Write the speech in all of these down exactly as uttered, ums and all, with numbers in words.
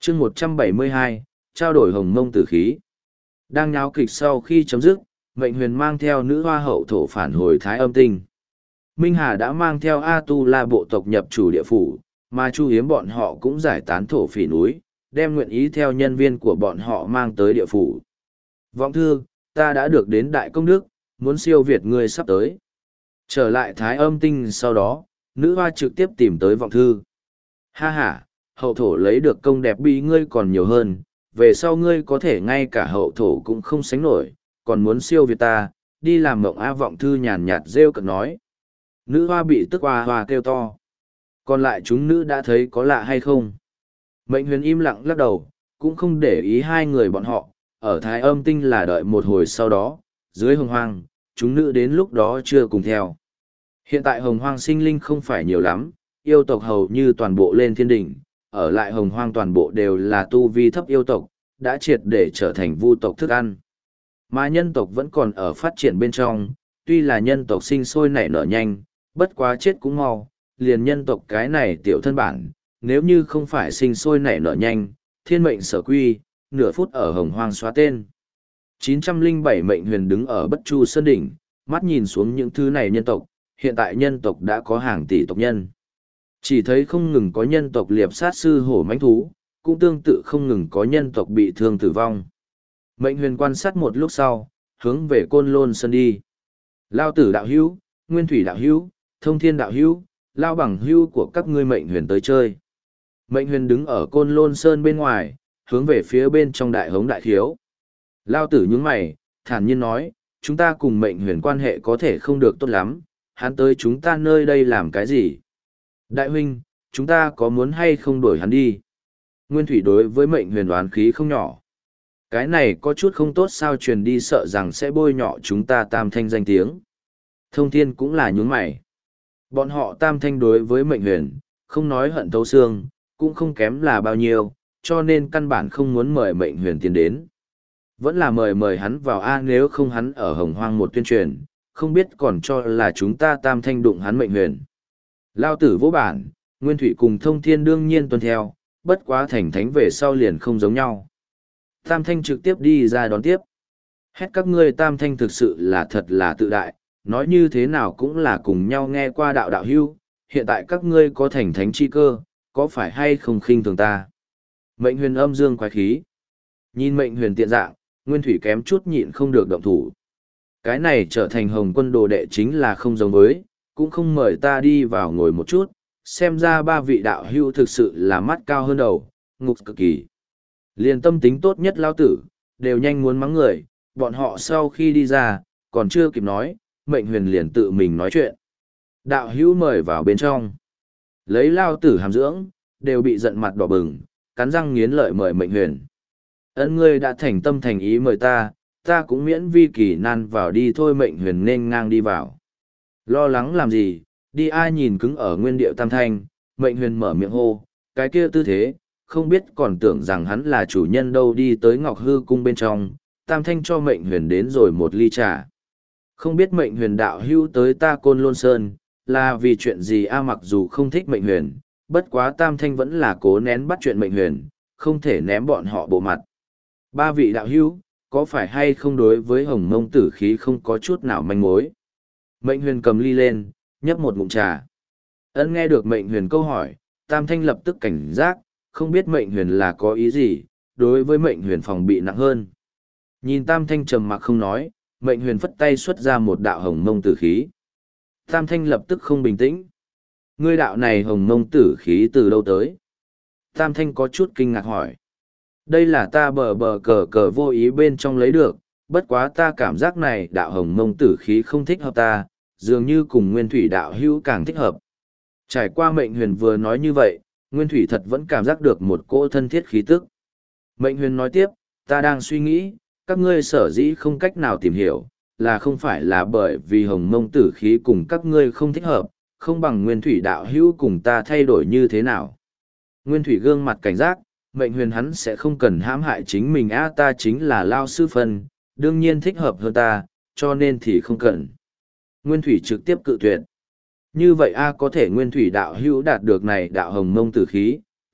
chương một trăm bảy mươi hai, trao đổi hồng mông tử khí. Đang nháo kịch sau khi chấm dứt, Mệnh Huyền mang theo nữ hoa hậu thổ phản hồi Thái Âm Tinh. Minh Hà đã mang theo A Tu La bộ tộc nhập chủ địa phủ, mà Chu Hiếm bọn họ cũng giải tán thổ phỉ núi, đem nguyện ý theo nhân viên của bọn họ mang tới địa phủ. Vọng thư, ta đã được đến đại công đức, muốn siêu việt ngươi sắp tới. Trở lại Thái Âm Tinh sau đó, nữ hoa trực tiếp tìm tới Vọng thư. Ha ha, hậu thổ lấy được công đẹp bi ngươi còn nhiều hơn, về sau ngươi có thể ngay cả hậu thổ cũng không sánh nổi, còn muốn siêu việt ta, đi làm mộng. A Vọng thư nhàn nhạt rêu cợt nói. Nữ hoa bị tức hoa hoa kêu to. Còn lại chúng nữ đã thấy có lạ hay không? Mệnh Huyền im lặng lắc đầu, cũng không để ý hai người bọn họ, ở Thái Âm Tinh là đợi một hồi sau đó, dưới hồng hoang, chúng nữ đến lúc đó chưa cùng theo. Hiện tại hồng hoang sinh linh không phải nhiều lắm, yêu tộc hầu như toàn bộ lên thiên đỉnh, ở lại hồng hoang toàn bộ đều là tu vi thấp yêu tộc, đã triệt để trở thành vu tộc thức ăn. Mà nhân tộc vẫn còn ở phát triển bên trong, tuy là nhân tộc sinh sôi nảy nở nhanh, bất quá chết cũng mau, liền nhân tộc cái này tiểu thân bản, nếu như không phải sinh sôi nảy nở nhanh, thiên mệnh sở quy, nửa phút ở hồng hoang xóa tên. chín trăm lẻ bảy Mệnh Huyền đứng ở Bất Chu Sơn đỉnh, mắt nhìn xuống những thứ này nhân tộc, hiện tại nhân tộc đã có hàng tỷ tộc nhân. Chỉ thấy không ngừng có nhân tộc liệp sát sư hổ mãnh thú, cũng tương tự không ngừng có nhân tộc bị thương tử vong. Mệnh Huyền quan sát một lúc sau, hướng về Côn Lôn Sơn đi. Lao tử đạo hữu, Nguyên Thủy đạo hữu, Thông Thiên đạo hữu, Lao bằng hữu của các ngươi Mệnh Huyền tới chơi. Mệnh Huyền đứng ở Côn Lôn Sơn bên ngoài, hướng về phía bên trong đại hống đại khiếu. Lao tử nhướng mày, thản nhiên nói, chúng ta cùng Mệnh Huyền quan hệ có thể không được tốt lắm, hắn tới chúng ta nơi đây làm cái gì? Đại huynh, chúng ta có muốn hay không đuổi hắn đi? Nguyên Thủy đối với Mệnh Huyền oán khí không nhỏ. Cái này có chút không tốt sao truyền đi sợ rằng sẽ bôi nhọ chúng ta tam thanh danh tiếng. Thông Thiên cũng là nhướng mày. Bọn họ tam thanh đối với Mệnh Huyền, không nói hận thấu xương, cũng không kém là bao nhiêu, cho nên căn bản không muốn mời Mệnh Huyền tiến đến. Vẫn là mời mời hắn vào A, nếu không hắn ở hồng hoang một tuyên truyền, không biết còn cho là chúng ta tam thanh đụng hắn Mệnh Huyền. Lao tử vô bản, Nguyên Thủy cùng Thông Thiên đương nhiên tuân theo, bất quá thành thánh về sau liền không giống nhau. Tam thanh trực tiếp đi ra đón tiếp. Hét các ngươi tam thanh thực sự là thật là tự đại, nói như thế nào cũng là cùng nhau nghe qua đạo đạo hưu, hiện tại các ngươi có thành thánh chi cơ, có phải hay không khinh thường ta? Mệnh Huyền âm dương quái khí. Nhìn Mệnh Huyền tiện dạng, Nguyên Thủy kém chút nhịn không được động thủ. Cái này trở thành hồng quân đồ đệ chính là không giống với, cũng không mời ta đi vào ngồi một chút, xem ra ba vị đạo hưu thực sự là mắt cao hơn đầu, ngục cực kỳ. Liền tâm tính tốt nhất lao tử, đều nhanh muốn mắng người, bọn họ sau khi đi ra, còn chưa kịp nói, Mệnh Huyền liền tự mình nói chuyện. Đạo hữu mời vào bên trong. Lấy lao tử hàm dưỡng, đều bị giận mặt đỏ bừng, cắn răng nghiến lợi mời Mệnh Huyền. Ân ngươi đã thành tâm thành ý mời ta, ta cũng miễn vi kỳ nan vào đi thôi. Mệnh Huyền nên ngang đi vào. Lo lắng làm gì, đi ai nhìn cứng ở nguyên điệu tam thanh, Mệnh Huyền mở miệng hô, cái kia tư thế, không biết còn tưởng rằng hắn là chủ nhân đâu. Đi tới Ngọc Hư cung bên trong, tam thanh cho Mệnh Huyền đến rồi một ly trà. Không biết Mệnh Huyền đạo hữu tới ta Côn Lôn Sơn, là vì chuyện gì a? Mặc dù không thích Mệnh Huyền, bất quá tam thanh vẫn là cố nén bắt chuyện Mệnh Huyền, không thể ném bọn họ bộ mặt. Ba vị đạo hữu, có phải hay không đối với hồng mông tử khí không có chút nào manh mối? Mệnh Huyền cầm ly lên, nhấp một ngụm trà. Ân nghe được Mệnh Huyền câu hỏi, tam thanh lập tức cảnh giác, không biết Mệnh Huyền là có ý gì, đối với Mệnh Huyền phòng bị nặng hơn. Nhìn tam thanh trầm mặc không nói, Mệnh Huyền phất tay xuất ra một đạo hồng mông tử khí. Tam thanh lập tức không bình tĩnh. Ngươi đạo này hồng mông tử khí từ đâu tới? Tam thanh có chút kinh ngạc hỏi. Đây là ta bờ bờ cờ cờ vô ý bên trong lấy được, bất quá ta cảm giác này đạo hồng mông tử khí không thích hợp ta, dường như cùng Nguyên Thủy đạo hữu càng thích hợp. Trải qua Mệnh Huyền vừa nói như vậy, Nguyên Thủy thật vẫn cảm giác được một cỗ thân thiết khí tức. Mệnh Huyền nói tiếp, ta đang suy nghĩ, các ngươi sở dĩ không cách nào tìm hiểu, là không phải là bởi vì hồng mông tử khí cùng các ngươi không thích hợp, không bằng Nguyên Thủy đạo hữu cùng ta thay đổi như thế nào. Nguyên Thủy gương mặt cảnh giác, Mệnh Huyền hắn sẽ không cần hãm hại chính mình a, ta chính là lao sư phân, đương nhiên thích hợp hơn ta, cho nên thì không cần. Nguyên Thủy trực tiếp cự tuyệt. Như vậy a có thể Nguyên Thủy đạo hữu đạt được này đạo hồng mông tử khí,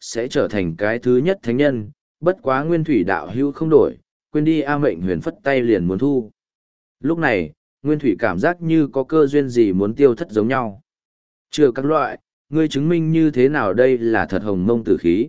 sẽ trở thành cái thứ nhất thánh nhân, bất quá nguyên thủy đạo hữu không đổi, quên đi A Mệnh Huyền phất tay liền muốn thu. Lúc này, nguyên thủy cảm giác như có cơ duyên gì muốn tiêu thất giống nhau. Chưa các loại, ngươi chứng minh như thế nào đây là thật hồng mông tử khí.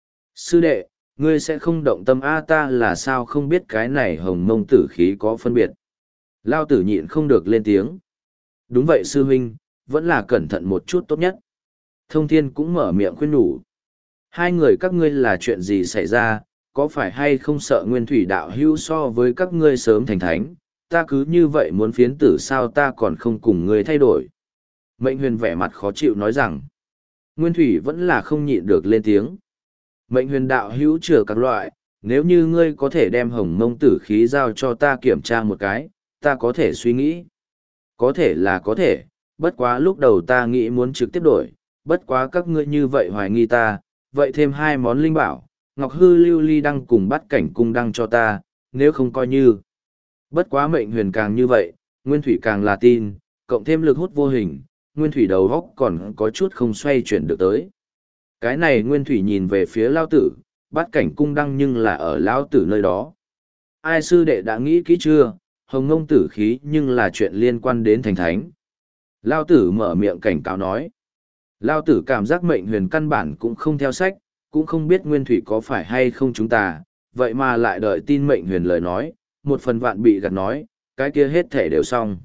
Sư đệ, ngươi sẽ không động tâm A ta là sao không biết cái này hồng mông tử khí có phân biệt. Lao tử nhịn không được lên tiếng. Đúng vậy sư huynh, vẫn là cẩn thận một chút tốt nhất. Thông thiên cũng mở miệng khuyên nhủ. Hai người các ngươi là chuyện gì xảy ra, có phải hay không sợ nguyên thủy đạo hữu so với các ngươi sớm thành thánh, ta cứ như vậy muốn phiến tử sao ta còn không cùng ngươi thay đổi. Mệnh huyền vẻ mặt khó chịu nói rằng, nguyên thủy vẫn là không nhịn được lên tiếng. Mệnh huyền đạo hữu chừa các loại, nếu như ngươi có thể đem hồng mông tử khí giao cho ta kiểm tra một cái, ta có thể suy nghĩ. Có thể là có thể, bất quá lúc đầu ta nghĩ muốn trực tiếp đổi, bất quá các ngươi như vậy hoài nghi ta, vậy thêm hai món linh bảo, ngọc hư lưu ly đăng cùng bắt cảnh cung đăng cho ta, nếu không coi như. Bất quá mệnh huyền càng như vậy, nguyên thủy càng là tin, cộng thêm lực hút vô hình, nguyên thủy đầu góc còn có chút không xoay chuyển được tới. Cái này nguyên thủy nhìn về phía lao tử, bắt cảnh cung đăng nhưng là ở lao tử nơi đó. Ai sư đệ đã nghĩ kỹ chưa, hồng ngông tử khí nhưng là chuyện liên quan đến thành thánh. Lao tử mở miệng cảnh cáo nói. Lao tử cảm giác mệnh huyền căn bản cũng không theo sách, cũng không biết nguyên thủy có phải hay không chúng ta, vậy mà lại đợi tin mệnh huyền lời nói, một phần vạn bị gạt nói, cái kia hết thể đều xong.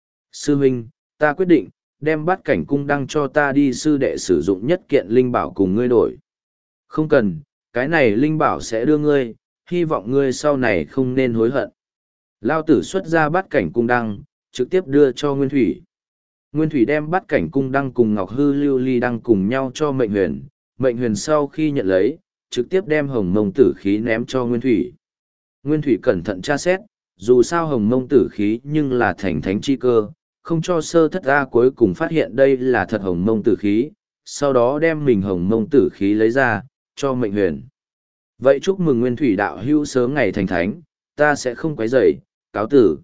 Sư huynh, ta quyết định, đem bắt cảnh cung đăng cho ta đi sư đệ sử dụng nhất kiện linh bảo cùng ngươi đổi. Không cần, cái này linh bảo sẽ đưa ngươi, hy vọng ngươi sau này không nên hối hận. Lao tử xuất ra bắt cảnh cung đăng, trực tiếp đưa cho Nguyên Thủy. Nguyên Thủy đem bắt cảnh cung đăng cùng Ngọc Hư Lưu Ly đăng cùng nhau cho Mệnh Huyền. Mệnh Huyền sau khi nhận lấy, trực tiếp đem hồng mông tử khí ném cho Nguyên Thủy. Nguyên Thủy cẩn thận tra xét, dù sao hồng mông tử khí nhưng là thành thánh chi cơ, không cho sơ thất ra cuối cùng phát hiện đây là thật hồng mông tử khí, sau đó đem mình hồng mông tử khí lấy ra, cho Mệnh Huyền. Vậy chúc mừng Nguyên Thủy đạo hữu sớm ngày thành thánh, ta sẽ không quấy rầy, cáo tử.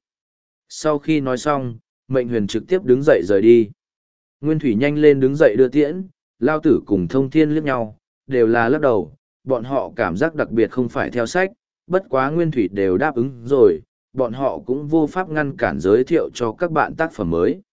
Sau khi nói xong, Mệnh Huyền trực tiếp đứng dậy rời đi. Nguyên Thủy nhanh lên đứng dậy đưa tiễn, Lao Tử cùng Thông Thiên liếc nhau, đều là lắc đầu, bọn họ cảm giác đặc biệt không phải theo sách, bất quá Nguyên Thủy đều đáp ứng rồi, bọn họ cũng vô pháp ngăn cản giới thiệu cho các bạn tác phẩm mới.